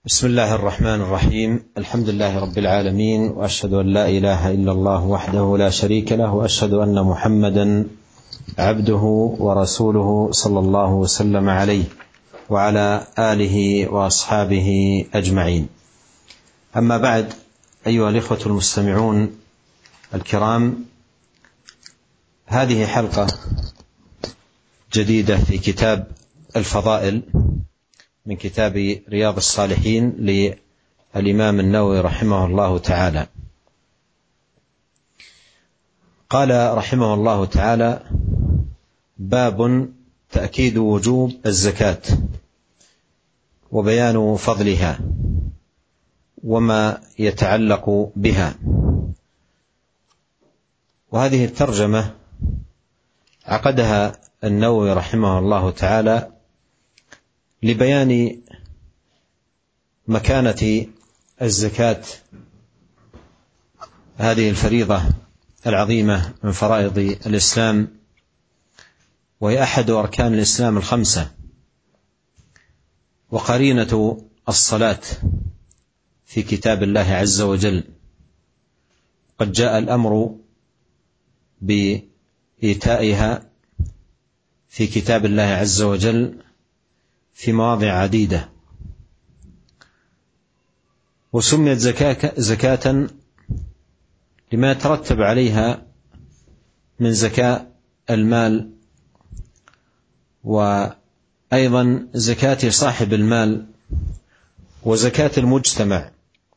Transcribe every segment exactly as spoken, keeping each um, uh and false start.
بسم الله الرحمن الرحيم. الحمد لله رب العالمين، وأشهد أن لا إله إلا الله وحده لا شريك له، وأشهد أن محمدا عبده ورسوله صلى الله وسلم عليه وعلى آله وأصحابه أجمعين. أما بعد، أيها الإخوة المستمعون الكرام، هذه حلقة جديدة في كتاب الفضائل من كتاب رياض الصالحين للإمام النووي رحمه الله تعالى. قال رحمه الله تعالى: باب تأكيد وجوب الزكاة وبيان فضلها وما يتعلق بها. وهذه الترجمة عقدها النووي رحمه الله تعالى لبيان مكانة الزكاة، هذه الفريضة العظيمة من فرائض الإسلام، وهي أحد أركان الإسلام الخمسة، وقرينة الصلاة في كتاب الله عز وجل. قد جاء الأمر بإيتائها في كتاب الله عز وجل في مواضع عديدة، وسميت زكاة, زكاة لما يترتب عليها من زكاة المال، وأيضا زكاة صاحب المال، وزكاة المجتمع.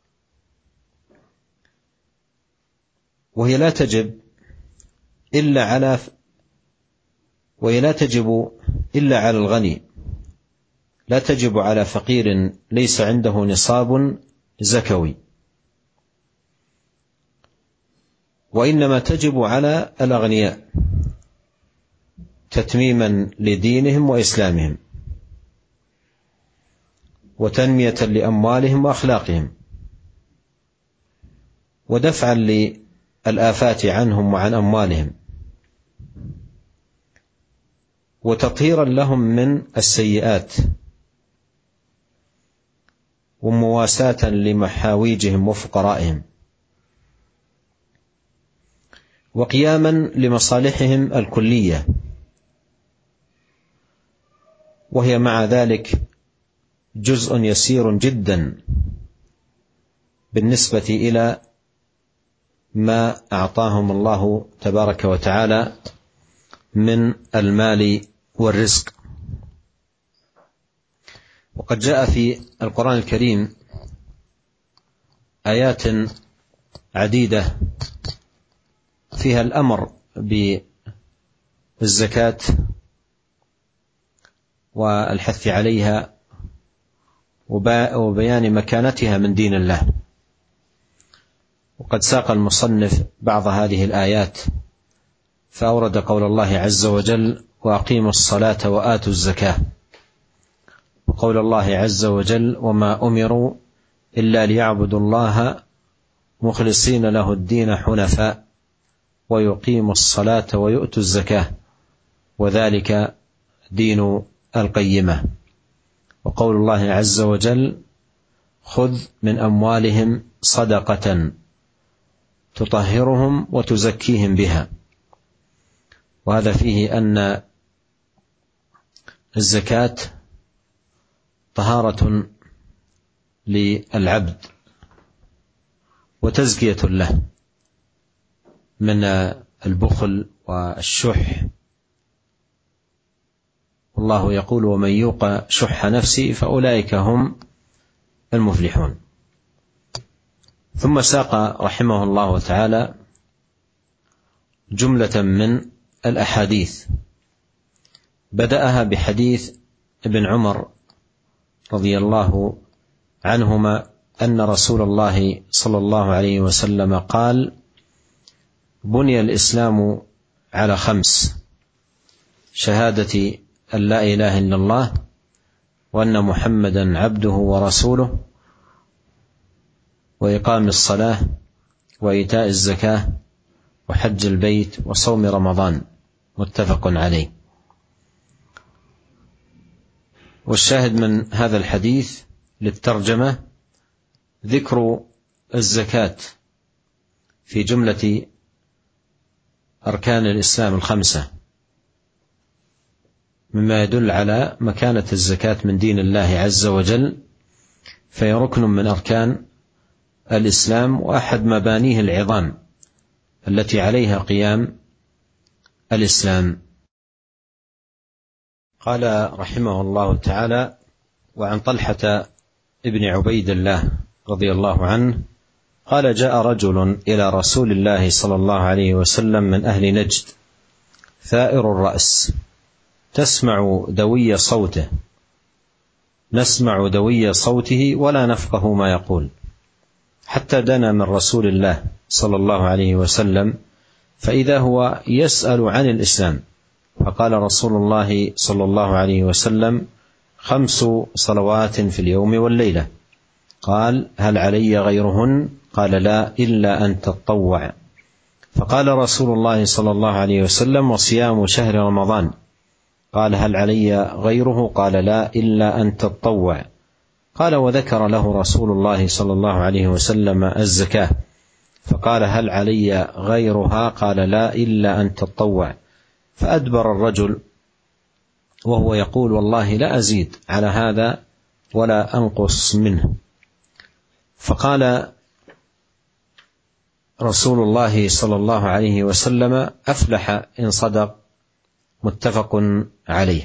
وهي لا تجب إلا على وهي لا تجب إلا على الغني، لا تجب على فقير ليس عنده نصاب زكوي، وإنما تجب على الأغنياء تتميما لدينهم وإسلامهم، وتنمية لأموالهم وأخلاقهم، ودفعا للآفات عنهم وعن أموالهم، وتطهيرا لهم من السيئات، ومواساة لمحاويجهم وفقرائهم، وقياما لمصالحهم الكلية. وهي مع ذلك جزء يسير جدا بالنسبة إلى ما أعطاهم الله تبارك وتعالى من المال والرزق. وقد جاء في القرآن الكريم آيات عديدة فيها الأمر بالزكاة والحث عليها وبيان مكانتها من دين الله. وقد ساق المصنف بعض هذه الآيات فأورد قول الله عز وجل: وأقيموا الصلاة وآتوا الزكاة، وقول الله عز وجل: وما أمروا إلا ليعبدوا الله مخلصين له الدين حنفاء ويقيموا الصلاة ويؤتوا الزكاة وذلك دين القيمة. وقول الله عز وجل: خذ من أموالهم صدقة تطهرهم وتزكيهم بها. وهذا فيه أن الزكاة طهارة للعبد وتزكية له من البخل والشح. والله يقول: ومن يوق شح نفسه فأولئك هم المفلحون. ثم ساق رحمه الله تعالى جملة من الأحاديث، بدأها بحديث ابن عمر رضي الله عنهما أن رسول الله صلى الله عليه وسلم قال: بني الإسلام على خمس: شهادة أن لا إله إلا الله وأن محمدا عبده ورسوله، وإقام الصلاة، وإيتاء الزكاة، وحج البيت، وصوم رمضان. متفق عليه. والشاهد من هذا الحديث للترجمة ذكر الزكاة في جملة أركان الإسلام الخمسة، مما يدل على مكانة الزكاة من دين الله عز وجل، فهي ركن من أركان الإسلام وأحد مبانيه العظام التي عليها قيام الإسلام. قال رحمه الله تعالى: وعن طلحة ابن عبيد الله رضي الله عنه قال: جاء رجل إلى رسول الله صلى الله عليه وسلم من أهل نجد ثائر الرأس، تسمع دوي صوته نسمع دوي صوته ولا نفقه ما يقول، حتى دنا من رسول الله صلى الله عليه وسلم فإذا هو يسأل عن الإسلام، فقال رسول الله صلى الله عليه وسلم: خمس صلوات في اليوم والليلة. قال: هل علي غيرهن؟ قال: لا، إلا أن تطوع. فقال رسول الله صلى الله عليه وسلم: وصيام شهر رمضان. قال: هل علي غيره؟ قال: لا، إلا أن تطوع. قال: وذكر له رسول الله صلى الله عليه وسلم الزكاة، فقال: هل علي غيرها؟ قال: لا، إلا أن تطوع. فأدبر الرجل وهو يقول: والله لا أزيد على هذا ولا أنقص منه. فقال رسول الله صلى الله عليه وسلم: أفلح إن صدق. متفق عليه.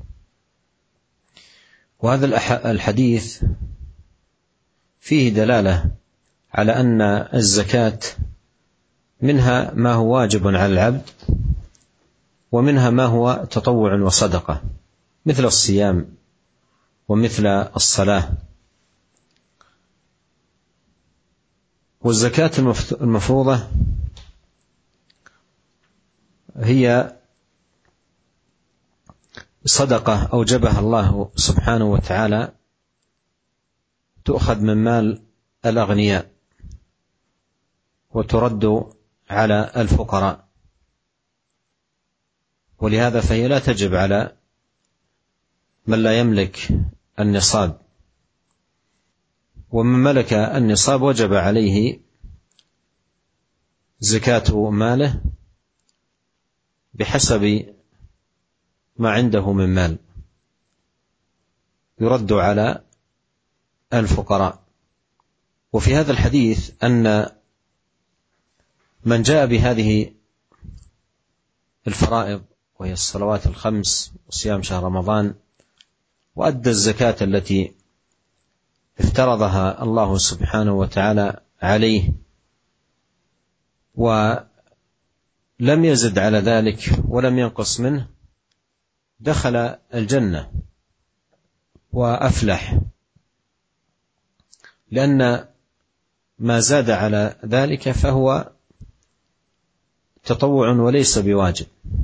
وهذا الحديث فيه دلالة على أن الزكاة منها ما هو واجب على العبد، ومنها ما هو تطوع وصدقة، مثل الصيام ومثل الصلاة. والزكاة المفروضة هي صدقة أوجبها الله سبحانه وتعالى، تؤخذ من مال الأغنياء وترد على الفقراء، ولهذا فهي لا تجب على من لا يملك النصاب، ومن ملك النصاب وجب عليه زكاة ماله بحسب ما عنده من مال يرد على الفقراء. وفي هذا الحديث أن من جاء بهذه الفرائض وهي الصلوات الخمس وصيام شهر رمضان وأدى الزكاة التي افترضها الله سبحانه وتعالى عليه ولم يزد على ذلك ولم ينقص منه، دخل الجنة وأفلح، لأن ما زاد على ذلك فهو تطوع وليس بواجب.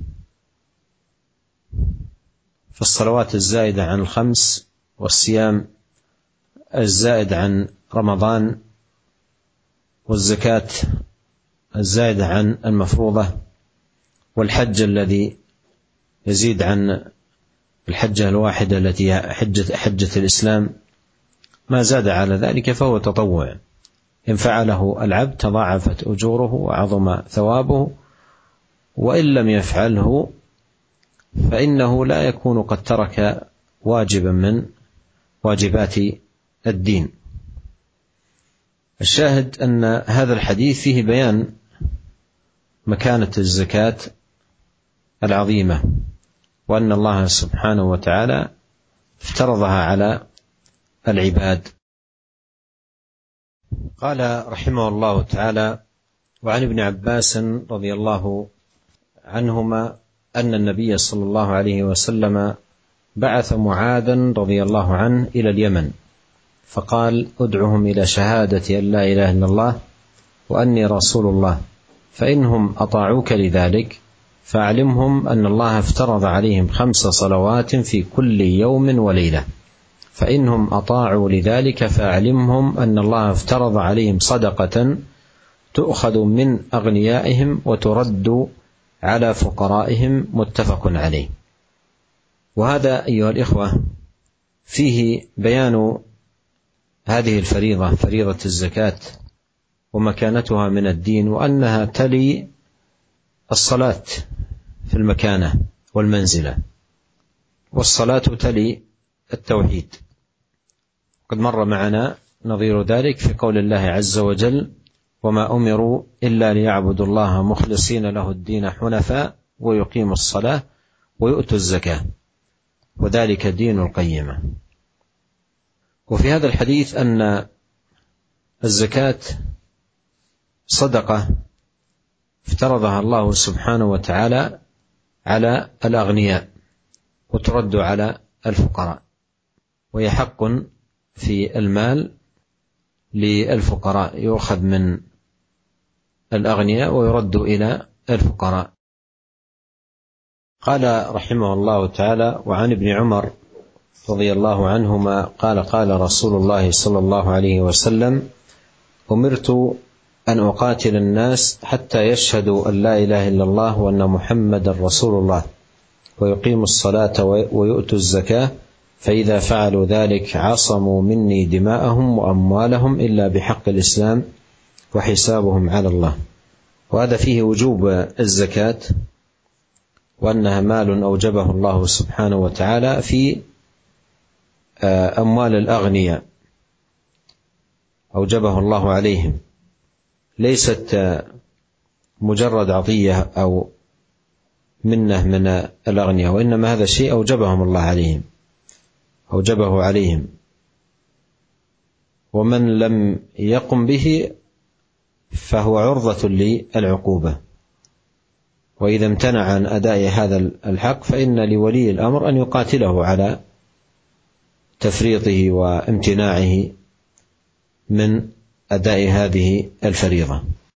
فالصلوات الزائدة عن الخمس والصيام الزائد عن رمضان والزكاة الزائدة عن المفروضة والحج الذي يزيد عن الحجة الواحدة التي حجة, حجة الإسلام، ما زاد على ذلك فهو تطوع، إن فعله العبد تضاعفت أجوره وعظم ثوابه، وإن لم يفعله فإنه لا يكون قد ترك واجبا من واجبات الدين. الشاهد أن هذا الحديث فيه بيان مكانة الزكاة العظيمة، وأن الله سبحانه وتعالى افترضها على العباد. قال رحمه الله تعالى: وعن ابن عباس رضي الله عنهما أن النبي صلى الله عليه وسلم بعث معاذا رضي الله عنه إلى اليمن، فقال: ادعهم إلى شهادة أن لا إله إلا الله وأني رسول الله، فإنهم أطاعوك لذلك فأعلمهم أن الله افترض عليهم خمس صلوات في كل يوم وليلة، فإنهم أطاعوا لذلك فأعلمهم أن الله افترض عليهم صدقة تؤخذ من أغنيائهم وترد على فقرائهم. متفق عليه. وهذا أيها الإخوة فيه بيان هذه الفريضة، فريضة الزكاة، ومكانتها من الدين، وأنها تلي الصلاة في المكانة والمنزلة، والصلاة تلي التوحيد. قد مر معنا نظير ذلك في قول الله عز وجل: وما أمروا إلا ليعبدوا الله مخلصين له الدين حنفاء ويقيموا الصلاة ويؤتوا الزكاة وذلك دين القيمة. وفي هذا الحديث أن الزكاة صدقة افترضها الله سبحانه وتعالى على الأغنياء وترد على الفقراء، وهي حق في المال للفقراء، يؤخذ من الأغنياء ويرد إلى الفقراء. قال رحمه الله تعالى: وعن ابن عمر رضي الله عنهما قال: قال رسول الله صلى الله عليه وسلم: أمرت أن أقاتل الناس حتى يشهدوا أن لا إله إلا الله وأن محمد رسول الله ويقيموا الصلاة ويؤتوا الزكاة، فإذا فعلوا ذلك عصموا مني دماءهم وأموالهم إلا بحق الإسلام وحسابهم على الله. وهذا فيه وجوب الزكاة، وأنها مال أوجبه الله سبحانه وتعالى في أموال الأغنياء، أوجبه الله عليهم، ليست مجرد عطية أو منة من الأغنياء، وإنما هذا شيء أوجبهم الله عليهم، أوجبه عليهم، ومن لم يقم به فهو عرضة للعقوبة. وإذا امتنع عن أداء هذا الحق فإن لولي الأمر أن يقاتله على تفريطه وامتناعه من أداء هذه الفريضة.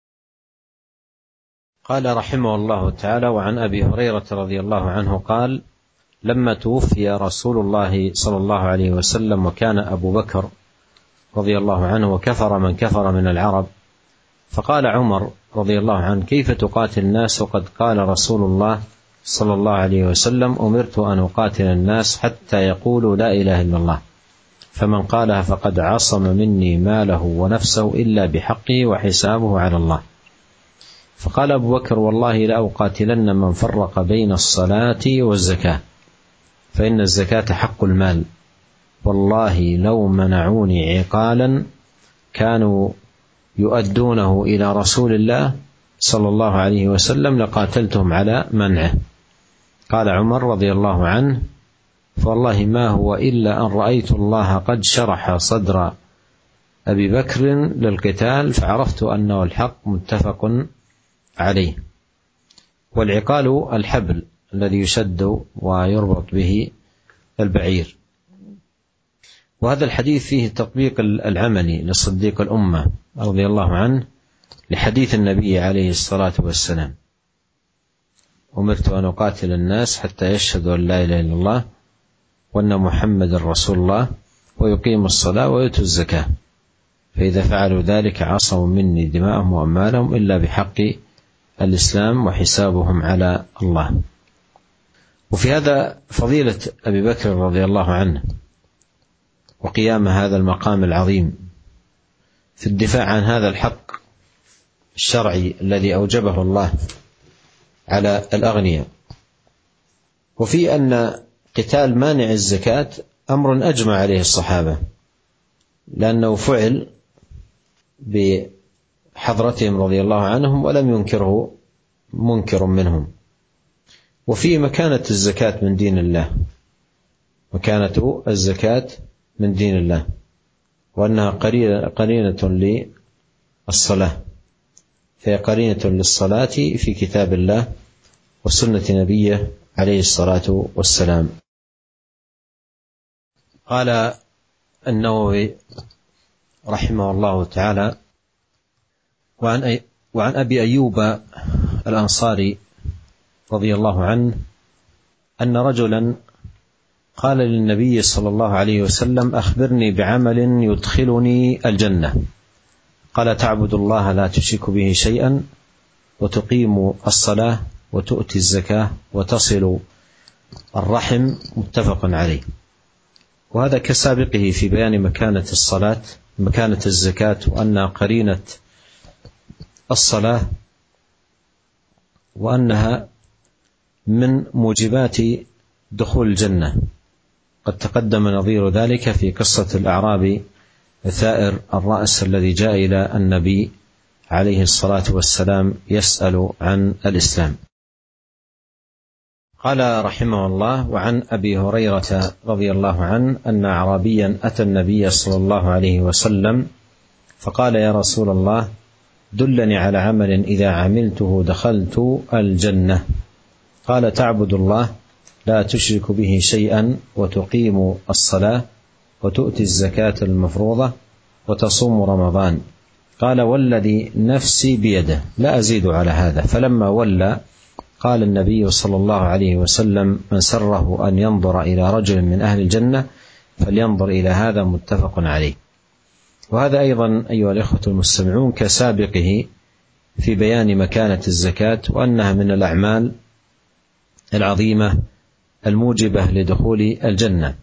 قال رحمه الله تعالى: وعن أبي هريرة رضي الله عنه قال: لما توفي رسول الله صلى الله عليه وسلم وكان أبو بكر رضي الله عنه وكفر من كفر من العرب، فقال عمر رضي الله عنه: كيف تقاتل الناس وقد قال رسول الله صلى الله عليه وسلم: أمرت أن أقاتل الناس حتى يقولوا لا إله إلا الله، فمن قالها فقد عصم مني ماله ونفسه إلا بحقه وحسابه على الله. فقال أبو بكر: والله لأقاتلن من فرق بين الصلاة والزكاة، فإن الزكاة حق المال، والله لو منعوني عقالا كانوا يؤدونه إلى رسول الله صلى الله عليه وسلم لقاتلتهم على منعه. قال عمر رضي الله عنه: فوالله ما هو إلا أن رأيت الله قد شرح صدر أبي بكر للقتال فعرفت أنه الحق متفق عليه. والعقال الحبل الذي يشد ويربط به البعير. وهذا الحديث فيه التطبيق العملي لصديق الأمة رضي الله عنه لحديث النبي عليه الصلاة والسلام: أمرت أن أقاتل الناس حتى يشهدوا أن لا إله إلا الله وأن محمد رسول الله ويقيموا الصلاة ويؤتوا الزكاة، فإذا فعلوا ذلك عصموا مني دماءهم وأموالهم إلا بحق الإسلام وحسابهم على الله. وفي هذا فضيلة أبي بكر رضي الله عنه وقيام هذا المقام العظيم في الدفاع عن هذا الحق الشرعي الذي أوجبه الله على الأغنياء. وفي أن قتال مانع الزكاة أمر أجمع عليه الصحابة، لأنه فعل بحضرتهم رضي الله عنهم ولم ينكره منكر منهم. وفي مكانة الزكاة من دين الله، مكانة الزكاة من دين الله، وأنها قرينة للصلاة، فهي قرينة للصلاة في كتاب الله وسنة نبيه عليه الصلاة والسلام. قال النووي رحمه الله تعالى: وعن, وعن أبي أيوب الأنصاري رضي الله عنه أن رجلا قال للنبي صلى الله عليه وسلم: أخبرني بعمل يدخلني الجنة. قال: تعبد الله لا تشرك به شيئا وتقيم الصلاة وتؤتي الزكاة وتصل الرحم، متفق عليه. وهذا كسابقه في بيان مكانة الصلاة مكانة الزكاة، وأنها قرينة الصلاة، وأنها من موجبات دخول الجنة. قد تقدم نظير ذلك في قصة الأعرابي ثائر الرأس الذي جاء إلى النبي عليه الصلاة والسلام يسأل عن الإسلام. قال رحمه الله: وعن أبي هريرة رضي الله عنه أن أعرابيا أتى النبي صلى الله عليه وسلم فقال: يا رسول الله، دلني على عمل إذا عملته دخلت الجنة. قال: تعبد الله لا تشرك به شيئا، وتقيم الصلاة، وتؤتي الزكاة المفروضة، وتصوم رمضان. قال: والذي نفسي بيده لا أزيد على هذا. فلما ولى قال النبي صلى الله عليه وسلم: من سره أن ينظر إلى رجل من أهل الجنة فلينظر إلى هذا، متفق عليه. وهذا أيضا أيها الإخوة المستمعون كسابقه في بيان مكانة الزكاة، وأنها من الأعمال العظيمة الموجبة لدخول الجنة،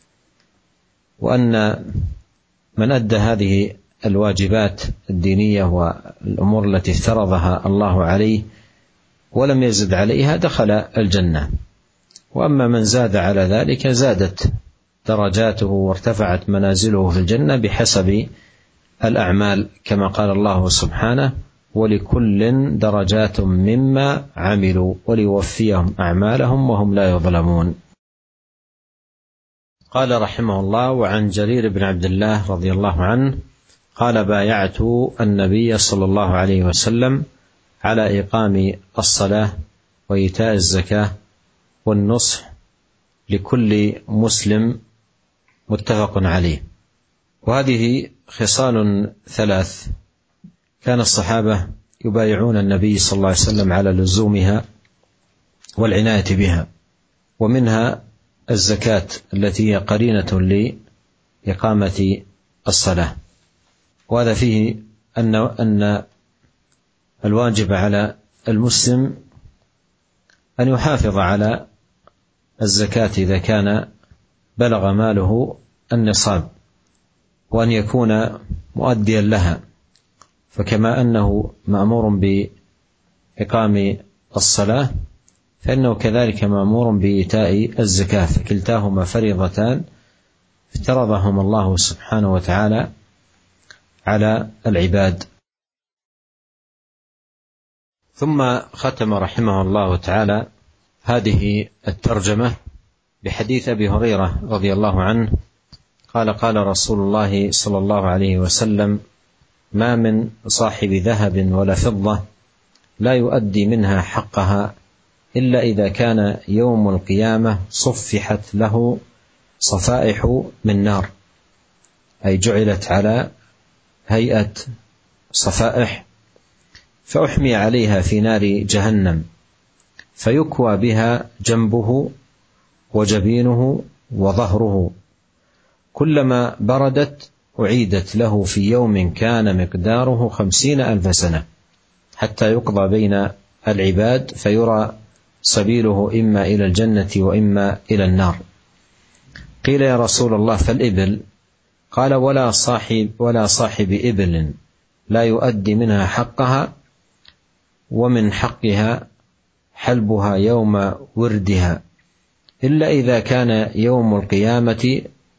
وأن من أدى هذه الواجبات الدينية والأمور التي افترضها الله عليه ولم يزد عليها دخل الجنة. وأما من زاد على ذلك زادت درجاته وارتفعت منازله في الجنة بحسب الأعمال، كما قال الله سبحانه: ولكل درجات مما عملوا وليوفيهم أعمالهم وهم لا يظلمون. قال رحمه الله: وعن جرير بن عبد الله رضي الله عنه قال: بايعت النبي صلى الله عليه وسلم على إقام الصلاة وإيتاء الزكاة والنصح لكل مسلم، متفق عليه. وهذه خصال ثلاث كان الصحابة يبايعون النبي صلى الله عليه وسلم على لزومها والعناية بها، ومنها الزكاة التي هي قرينة لإقامة الصلاة. وهذا فيه أن أن الواجب على المسلم أن يحافظ على الزكاة إذا كان بلغ ماله النصاب، وأن يكون مؤديا لها، فكما أنه مأمور بإقام الصلاة فإنه كذلك مأمور بإيتاء الزكاة، فكلتاهما فريضتان افترضهما الله سبحانه وتعالى على العباد. ثم ختم رحمه الله تعالى هذه الترجمة بحديث أبي هريرة رضي الله عنه قال: قال رسول الله صلى الله عليه وسلم: ما من صاحب ذهب ولا فضة لا يؤدي منها حقها إلا إذا كان يوم القيامة صفحت له صفائح من نار، أي جعلت على هيئة صفائح، فأحمي عليها في نار جهنم، فيكوى بها جنبه وجبينه وظهره، كلما بردت أعيدت له في يوم كان مقداره خمسين ألف سنة، حتى يقضى بين العباد فيرى سبيله إما إلى الجنة وإما إلى النار. قيل: يا رسول الله، فالإبل؟ قال: ولا صاحب ولا صاحب إبل لا يؤدي منها حقها، ومن حقها حلبها يوم وردها، إلا إذا كان يوم القيامة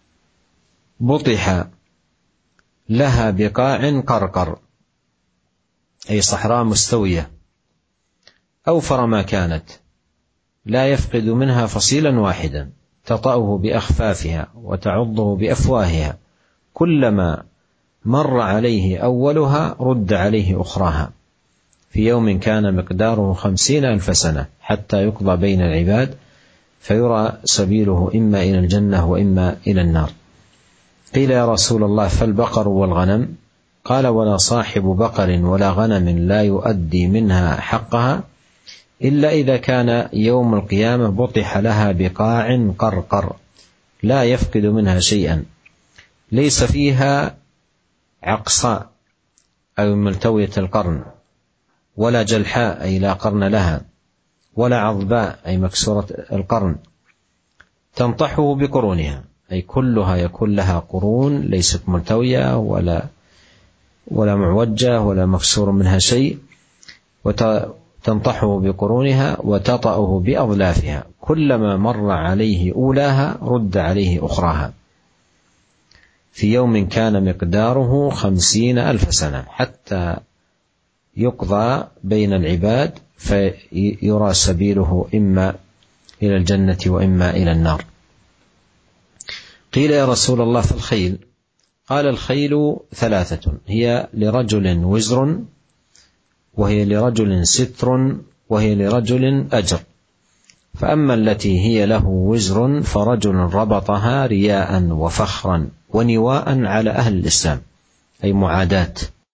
بطح لها بقاع قرقر، أي صحراء مستوية أوفر ما كانت، لا يفقد منها فصيلا واحدا، تطأه بأخفافها وتعضه بأفواهها، كلما مر عليه أولها رد عليه أخراها، في يوم كان مقداره خمسين ألف سنة، حتى يقضى بين العباد فيرى سبيله إما إلى الجنة وإما إلى النار. قيل: يا رسول الله، فالبقر والغنم؟ قال: ولا صاحب بقر ولا غنم لا يؤدي منها حقها إلا إذا كان يوم القيامة بطح لها بقاع قرقر، لا يفقد منها شيئا، ليس فيها عقصاء أو ملتوية القرن، ولا جلحاء أي لا قرن لها، ولا عضباء أي مكسورة القرن، تنطحه بقرونها، أي كلها يكون لها قرون ليست ملتوية ولا ولا معوجة ولا مكسور منها شيء، وتنطحه بقرونها وتطأه بأظلافها، كلما مر عليه أولاها رد عليه أخراها، في يوم كان مقداره خمسين ألف سنة، حتى يقضى بين العباد فيرى سبيله إما إلى الجنة وإما إلى النار. قيل يا رسول الله فالخيل؟ قال الخيل ثلاثة، هي لرجل وزر، وهي لرجل ستر، وهي لرجل أجر. فأما التي هي له وزر فرجل ربطها رياء وفخرا ونواء على أهل الإسلام، أي معاداة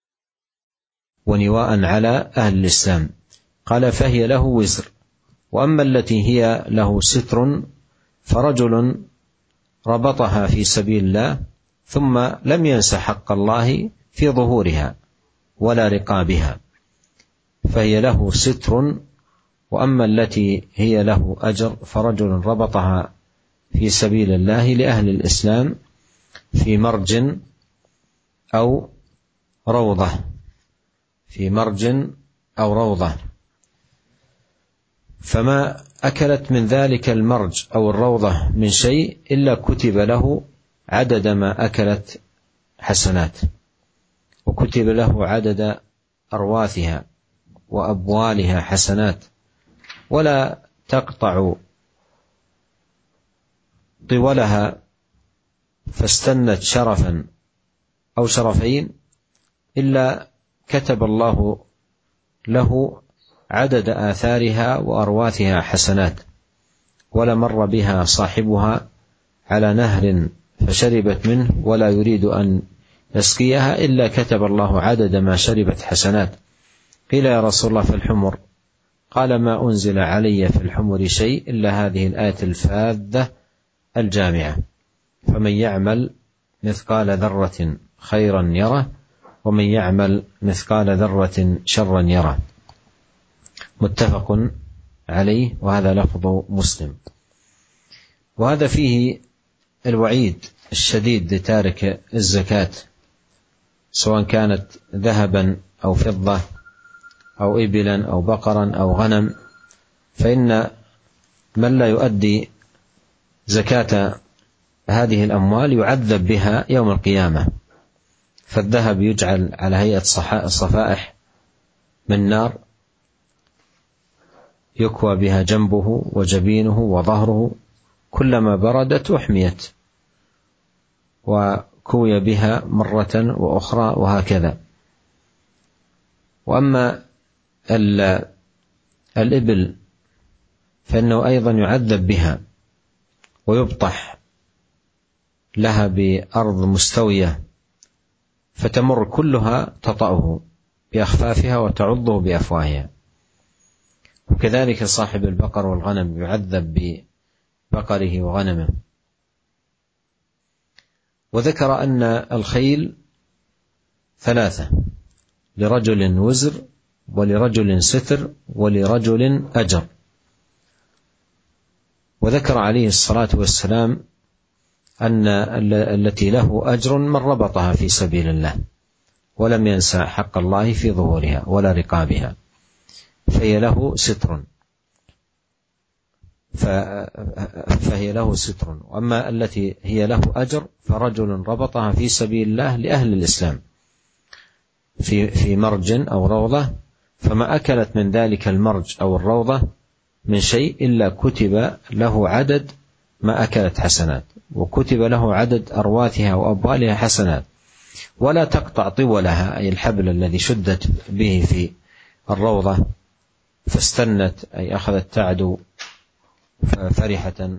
ونواء على أهل الإسلام. قال فهي له وزر. وأما التي هي له ستر فرجل ربطها في سبيل الله ثم لم ينس حق الله في ظهورها ولا رقابها، فهي له ستر. وأما التي هي له أجر فرجل ربطها في سبيل الله لأهل الإسلام في مرج أو روضة، في مرج أو روضة، فما أكلت من ذلك المرج أو الروضة من شيء إلا كتب له عدد ما أكلت حسنات، وكتب له عدد أرواثها وأبوالها حسنات، ولا تقطع طولها فاستنت شرفا أو شرفين إلا كتب الله له عدد آثارها وأرواثها حسنات. ولا مر بها صاحبها على نهر فشربت منه ولا يريد أن يسقيها إلا كتب الله عدد ما شربت حسنات. قيل يا رسول الله فالحمر؟ قال ما أنزل علي في الحمر شيء إلا هذه الآية الفاذة الجامعة، فمن يعمل مثقال ذرة خيرا يره ومن يعمل مثقال ذرة شرا يره. متفق عليه، وهذا لفظ مسلم. وهذا فيه الوعيد الشديد لتارك الزكاة، سواء كانت ذهبا أو فضة أو إبلا أو بقرا أو غنم، فإن من لا يؤدي زكاة هذه الأموال يعذب بها يوم القيامة. فالذهب يجعل على هيئة صفائح من نار يكوى بها جنبه وجبينه وظهره، كلما بردت أحميت وكوي بها مرة وأخرى وهكذا. وأما الإبل فإنه أيضا يعذب بها ويبطح لها بأرض مستوية فتمر كلها تطأه بأخفافها وتعضه بأفواهها. وكذلك صاحب البقر والغنم يعذب ببقره وغنمه. وذكر أن الخيل ثلاثة، لرجل وزر ولرجل ستر ولرجل أجر. وذكر عليه الصلاة والسلام أن التي له أجر من ربطها في سبيل الله ولم ينسى حق الله في ظهورها ولا رقابها، فهي له ستر فهي له ستر. وأما التي هي له أجر فرجل ربطها في سبيل الله لأهل الإسلام في في مرج أو روضة، فما أكلت من ذلك المرج أو الروضة من شيء إلا كتب له عدد ما أكلت حسنات، وكتب له عدد أرواثها وأبوالها حسنات، ولا تقطع طولها، أي الحبل الذي شدت به في الروضة فاستنت، أي أخذت تعدو فرحة،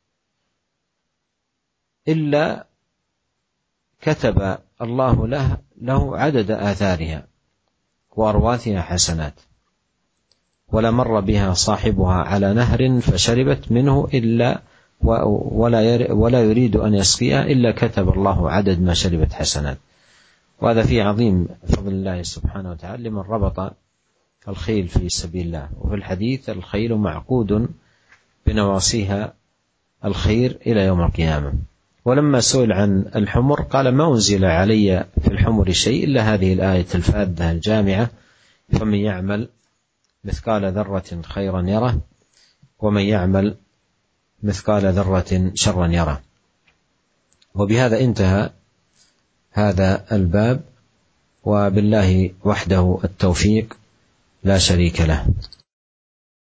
إلا كتب الله له, له عدد آثارها وأرواثها حسنات. ولا مر بها صاحبها على نهر فشربت منه إلا ولا, ولا يريد أن يسقيها إلا كتب الله عدد ما شربت حسنات. وهذا فيه عظيم فضل الله سبحانه وتعالى لمن ربط الخيل في سبيل الله. وفي الحديث الخيل معقود بنواصيها الخير إلى يوم القيامة. ولما سئل عن الحمر قال: ما أنزل علي في الحمر شيء إلا هذه الآية الفاذة الجامعة: فمن يعمل مثقال ذرة خيرا يره ومن يعمل مثقال ذرة شرا يره. وبهذا انتهى هذا الباب، وبالله وحده التوفيق لا شريك له.